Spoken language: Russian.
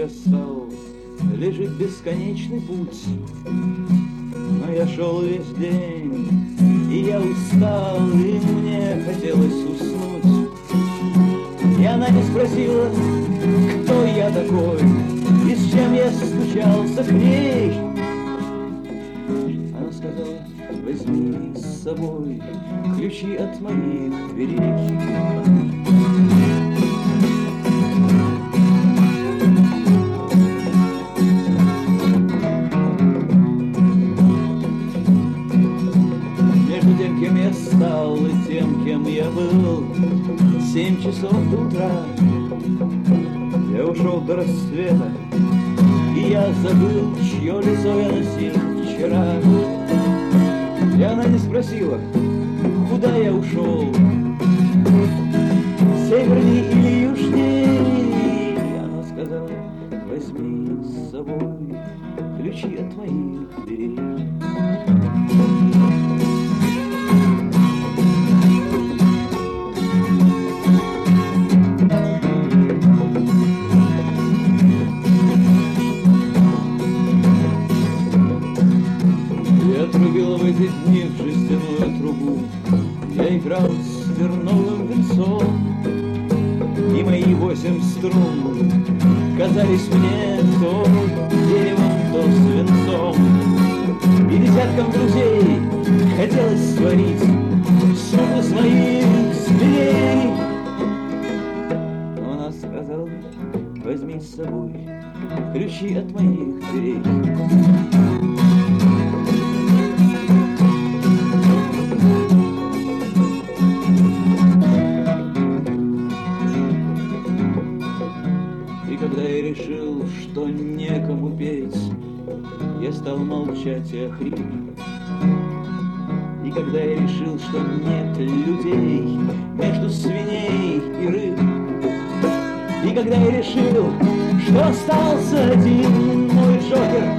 я стал, лежит бесконечный путь. Но я шел весь день, и я устал, и мне хотелось уснуть. И она не спросила, кто я такой, и с чем я стучался к ней. Она сказала, возьми с собой ключи от моих дверей. Кем я стал и тем, кем я был, 7 часов до утра. Я ушел до рассвета, и я забыл, чье лицо я носил вчера. И она не спросила, куда я ушел, северней или южней. Она сказала, возьми с собой ключи от моих дверей. Трубил в эти дни в жестяную трубу, я играл с терновым венцом, и мои 8 струн казались мне то деревом, то свинцом. И десяткам друзей хотелось сварить суп из моих зверей. Но она сказала, возьми с собой ключи от моих дверей. Когда я решил, что некому петь, я стал молчать и охрип. И когда я решил, что нет людей между свиней и рыб, и когда я решил, что остался один мой Джокер,